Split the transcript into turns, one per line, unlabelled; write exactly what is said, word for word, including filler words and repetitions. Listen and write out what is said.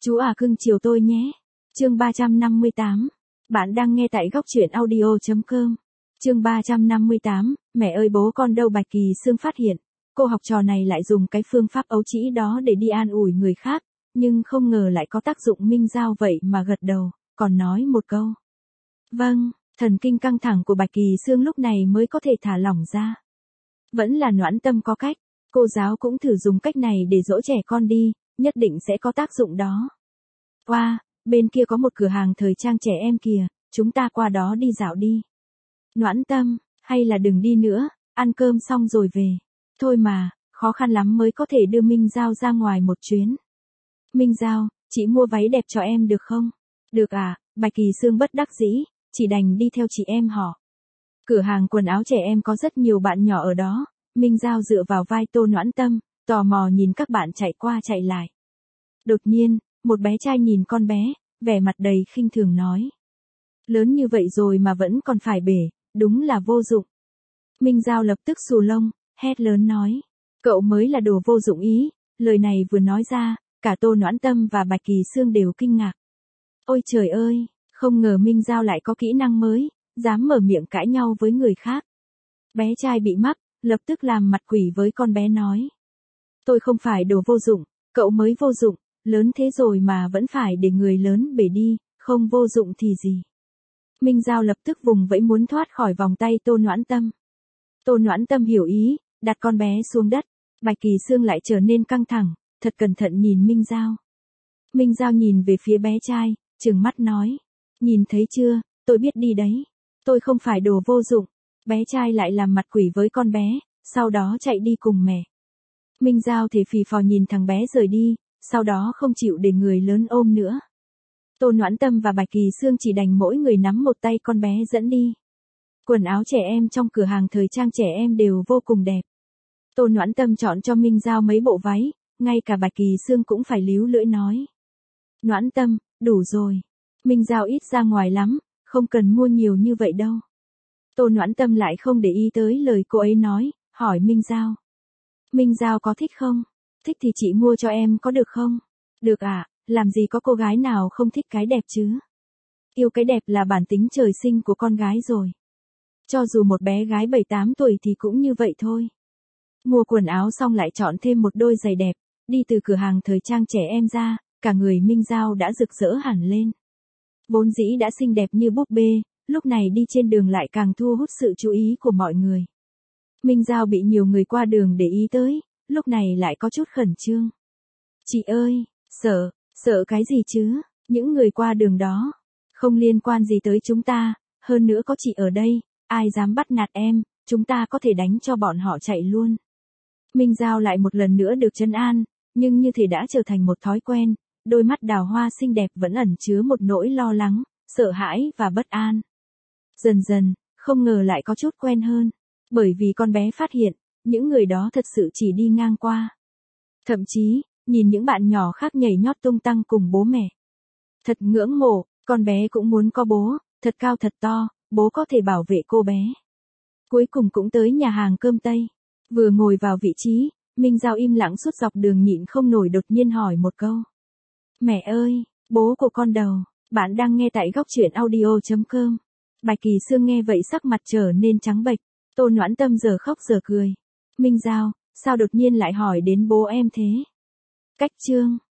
Chú à cưng chiều tôi nhé. Chương ba trăm năm mươi tám. Bạn đang nghe tại góc truyện audio chấm com. Chương ba trăm năm mươi tám, mẹ ơi bố con đâu. Bạch Kỳ Sương phát hiện, cô học trò này lại dùng cái phương pháp ấu trĩ đó để đi an ủi người khác, nhưng không ngờ lại có tác dụng. Minh Giao vậy mà gật đầu, còn nói một câu. Vâng, thần kinh căng thẳng của Bạch Kỳ Sương lúc này mới có thể thả lỏng ra. Vẫn là Noãn Tâm có cách, cô giáo cũng thử dùng cách này để dỗ trẻ con đi, nhất định sẽ có tác dụng đó. Qua, bên kia có một cửa hàng thời trang trẻ em kìa, chúng ta qua đó đi dạo đi. Noãn Tâm, hay là đừng đi nữa, ăn cơm xong rồi về. Thôi mà, khó khăn lắm mới có thể đưa Minh Giao ra ngoài một chuyến. Minh Giao, chị mua váy đẹp cho em được không? Được à, Bạch Kỳ Sương bất đắc dĩ, chỉ đành đi theo chị em họ. Cửa hàng quần áo trẻ em có rất nhiều bạn nhỏ ở đó, Minh Giao dựa vào vai Tô Noãn Tâm, tò mò nhìn các bạn chạy qua chạy lại. Đột nhiên, một bé trai nhìn con bé, vẻ mặt đầy khinh thường nói. Lớn như vậy rồi mà vẫn còn phải bể, đúng là vô dụng. Minh Giao lập tức xù lông, hét lớn nói. Cậu mới là đồ vô dụng ý, lời này vừa nói ra, cả Tô Noãn Tâm và Bạch Kỳ Sương đều kinh ngạc. Ôi trời ơi, không ngờ Minh Giao lại có kỹ năng mới, dám mở miệng cãi nhau với người khác. Bé trai bị mắc, lập tức làm mặt quỷ với con bé nói. Tôi không phải đồ vô dụng, cậu mới vô dụng, lớn thế rồi mà vẫn phải để người lớn bể đi, không vô dụng thì gì. Minh Giao lập tức vùng vẫy muốn thoát khỏi vòng tay Tô Noãn Tâm. Tô Noãn Tâm hiểu ý, đặt con bé xuống đất, Bạch Kỳ Sương lại trở nên căng thẳng, thật cẩn thận nhìn Minh Giao. Minh Giao nhìn về phía bé trai, trừng mắt nói. Nhìn thấy chưa, tôi biết đi đấy, tôi không phải đồ vô dụng. Bé trai lại làm mặt quỷ với con bé, sau đó chạy đi cùng mẹ. Minh Giao thì phì phò nhìn thằng bé rời đi, sau đó không chịu để người lớn ôm nữa. Tô Noãn Tâm và Bạch Kỳ Sương chỉ đành mỗi người nắm một tay con bé dẫn đi. Quần áo trẻ em trong cửa hàng thời trang trẻ em đều vô cùng đẹp. Tô Noãn Tâm chọn cho Minh Giao mấy bộ váy, ngay cả Bạch Kỳ Sương cũng phải líu lưỡi nói. Noãn Tâm, đủ rồi. Minh Giao ít ra ngoài lắm, không cần mua nhiều như vậy đâu. Tô Noãn Tâm lại không để ý tới lời cô ấy nói, hỏi Minh Giao. Minh Giao có thích không? Thích thì chị mua cho em có được không? Được ạ, à, làm gì có cô gái nào không thích cái đẹp chứ? Yêu cái đẹp là bản tính trời sinh của con gái rồi. Cho dù một bé gái bảy tám tuổi thì cũng như vậy thôi. Mua quần áo xong lại chọn thêm một đôi giày đẹp, đi từ cửa hàng thời trang trẻ em ra, cả người Minh Giao đã rực rỡ hẳn lên. Vốn dĩ đã xinh đẹp như búp bê, lúc này đi trên đường lại càng thu hút sự chú ý của mọi người. Minh Giao bị nhiều người qua đường để ý tới, lúc này lại có chút khẩn trương. Chị ơi, sợ, sợ cái gì chứ, những người qua đường đó, không liên quan gì tới chúng ta, hơn nữa có chị ở đây, ai dám bắt nạt em, chúng ta có thể đánh cho bọn họ chạy luôn. Minh Giao lại một lần nữa được trấn an, nhưng như thể đã trở thành một thói quen, đôi mắt đào hoa xinh đẹp vẫn ẩn chứa một nỗi lo lắng, sợ hãi và bất an. Dần dần, không ngờ lại có chút quen hơn, bởi vì con bé phát hiện, những người đó thật sự chỉ đi ngang qua. Thậm chí, nhìn những bạn nhỏ khác nhảy nhót tung tăng cùng bố mẹ. Thật ngưỡng mộ, con bé cũng muốn có bố, thật cao thật to, bố có thể bảo vệ cô bé. Cuối cùng cũng tới nhà hàng cơm Tây. Vừa ngồi vào vị trí, Minh Giao im lặng suốt dọc đường nhịn không nổi đột nhiên hỏi một câu. Mẹ ơi, bố của con đâu? Bạn đang nghe tại góc truyện audio chấm com. Bạch Kỳ Sương nghe vậy sắc mặt trở nên trắng bệch. Tô Noãn Tâm giờ khóc giờ cười. Minh Giao, sao đột nhiên lại hỏi đến bố em thế? Cách chương.